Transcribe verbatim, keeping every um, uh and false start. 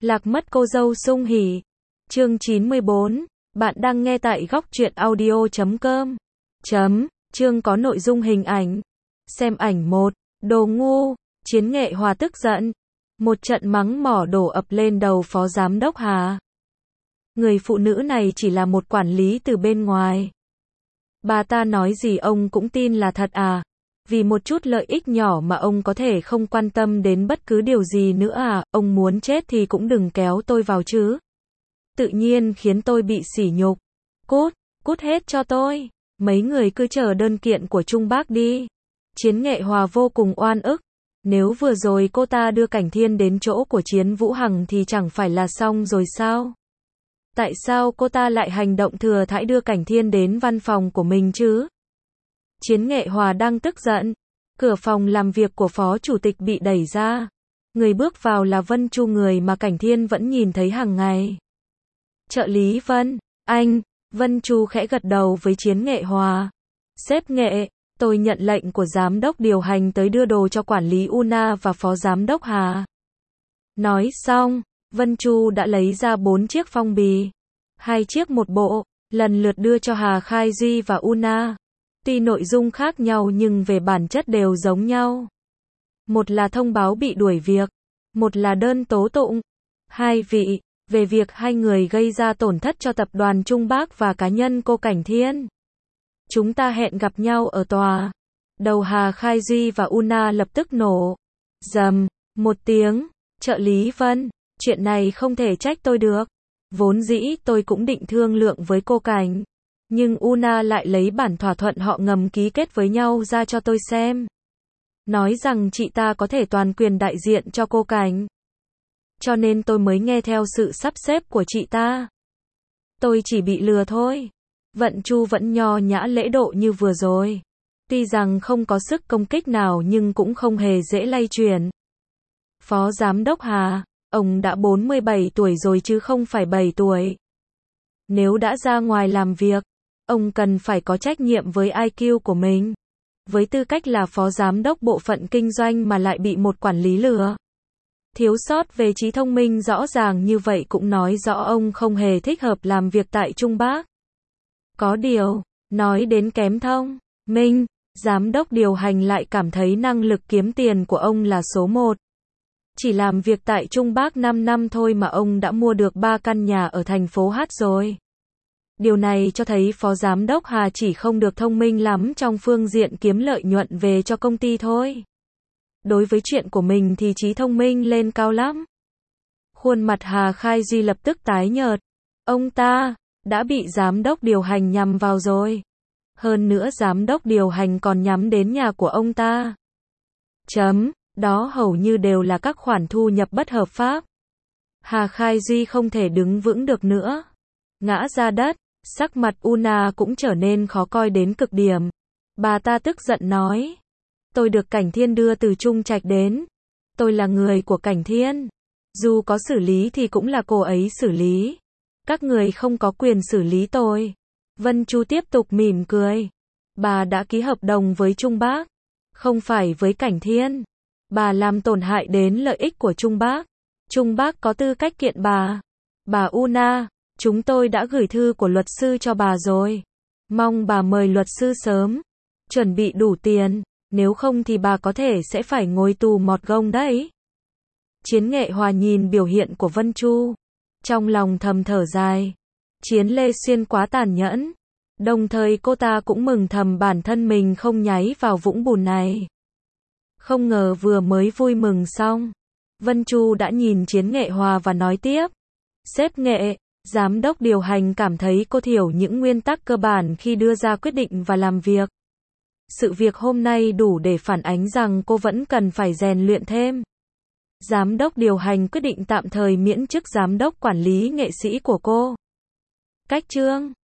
Lạc mất cô dâu sung hỉ. Chương chín mươi bốn. Bạn đang nghe tại góc truyện audio chấm com. Chấm. Chương có nội dung hình ảnh. Xem ảnh một. Đồ ngu. Chiến Nghệ Hòa tức giận. Một trận mắng mỏ đổ ập lên đầu phó giám đốc Hà. Người phụ nữ này chỉ là một quản lý từ bên ngoài. Bà ta nói gì ông cũng tin là thật à? Vì một chút lợi ích nhỏ mà ông có thể không quan tâm đến bất cứ điều gì nữa à? Ông muốn chết thì cũng đừng kéo tôi vào chứ. Tự nhiên khiến tôi bị sỉ nhục. Cút, cút hết cho tôi. Mấy người cứ chờ đơn kiện của Trung Bác đi. Chiến Nghệ Hòa vô cùng oan ức. Nếu vừa rồi cô ta đưa Cảnh Thiên đến chỗ của Chiến Vũ Hằng thì chẳng phải là xong rồi sao? Tại sao cô ta lại hành động thừa thãi đưa Cảnh Thiên đến văn phòng của mình chứ? Chiến Nghệ Hòa đang tức giận. Cửa phòng làm việc của phó chủ tịch bị đẩy ra. Người bước vào là Vân Chu, người mà Cảnh Thiên vẫn nhìn thấy hàng ngày. Trợ lý Vân, anh, Vân Chu khẽ gật đầu với Chiến Nghệ Hòa. Sếp Nghệ, tôi nhận lệnh của giám đốc điều hành tới đưa đồ cho quản lý Una và phó giám đốc Hà. Nói xong, Vân Chu đã lấy ra bốn chiếc phong bì. Hai chiếc một bộ, lần lượt đưa cho Hà Khai Duy và Una. Tuy nội dung khác nhau nhưng về bản chất đều giống nhau. Một là thông báo bị đuổi việc, một là đơn tố tụng. Hai vị, về việc hai người gây ra tổn thất cho tập đoàn Trung Bác và cá nhân cô Cảnh Thiên. Chúng ta hẹn gặp nhau ở tòa. Đầu Hà Khai Duy và Una lập tức nổ. Rầm, một tiếng, trợ lý Vân, chuyện này không thể trách tôi được. Vốn dĩ tôi cũng định thương lượng với cô Cảnh. Nhưng Una lại lấy bản thỏa thuận họ ngầm ký kết với nhau ra cho tôi xem. Nói rằng chị ta có thể toàn quyền đại diện cho cô Cảnh. Cho nên tôi mới nghe theo sự sắp xếp của chị ta. Tôi chỉ bị lừa thôi. Vận Chu vẫn nho nhã lễ độ như vừa rồi. Tuy rằng không có sức công kích nào nhưng cũng không hề dễ lay chuyển. Phó giám đốc Hà, ông đã bốn mươi bảy tuổi rồi chứ không phải bảy tuổi. Nếu đã ra ngoài làm việc, ông cần phải có trách nhiệm với i kiu của mình. Với tư cách là phó giám đốc bộ phận kinh doanh mà lại bị một quản lý lừa. Thiếu sót về trí thông minh rõ ràng như vậy cũng nói rõ ông không hề thích hợp làm việc tại Trung Bác. Có điều, nói đến kém thông minh, giám đốc điều hành lại cảm thấy năng lực kiếm tiền của ông là số một. Chỉ làm việc tại Trung Bác năm năm thôi mà ông đã mua được ba căn nhà ở thành phố Hát rồi. Điều này cho thấy phó giám đốc Hà chỉ không được thông minh lắm trong phương diện kiếm lợi nhuận về cho công ty thôi. Đối với chuyện của mình thì trí thông minh lên cao lắm. Khuôn mặt Hà Khai Duy lập tức tái nhợt. Ông ta đã bị giám đốc điều hành nhằm vào rồi. Hơn nữa giám đốc điều hành còn nhắm đến nhà của ông ta. Chấm, đó hầu như đều là các khoản thu nhập bất hợp pháp. Hà Khai Duy không thể đứng vững được nữa. Ngã ra đất, sắc mặt Una cũng trở nên khó coi đến cực điểm. Bà ta tức giận nói. Tôi được Cảnh Thiên đưa từ Trung Trạch đến. Tôi là người của Cảnh Thiên. Dù có xử lý thì cũng là cô ấy xử lý. Các người không có quyền xử lý tôi. Vân Chu tiếp tục mỉm cười. Bà đã ký hợp đồng với Trung Bác. Không phải với Cảnh Thiên. Bà làm tổn hại đến lợi ích của Trung Bác. Trung Bác có tư cách kiện bà. Bà Una, chúng tôi đã gửi thư của luật sư cho bà rồi. Mong bà mời luật sư sớm. Chuẩn bị đủ tiền. Nếu không thì bà có thể sẽ phải ngồi tù mọt gông đấy. Chiến Nghệ Hòa nhìn biểu hiện của Vân Chu. Trong lòng thầm thở dài. Chiến Lê Xuyên quá tàn nhẫn. Đồng thời cô ta cũng mừng thầm bản thân mình không nháy vào vũng bùn này. Không ngờ vừa mới vui mừng xong. Vân Chu đã nhìn Chiến Nghệ Hòa và nói tiếp. Sếp Nghệ, giám đốc điều hành cảm thấy cô thiểu những nguyên tắc cơ bản khi đưa ra quyết định và làm việc. Sự việc hôm nay đủ để phản ánh rằng cô vẫn cần phải rèn luyện thêm. Giám đốc điều hành quyết định tạm thời miễn chức giám đốc quản lý nghệ sĩ của cô. Cách chương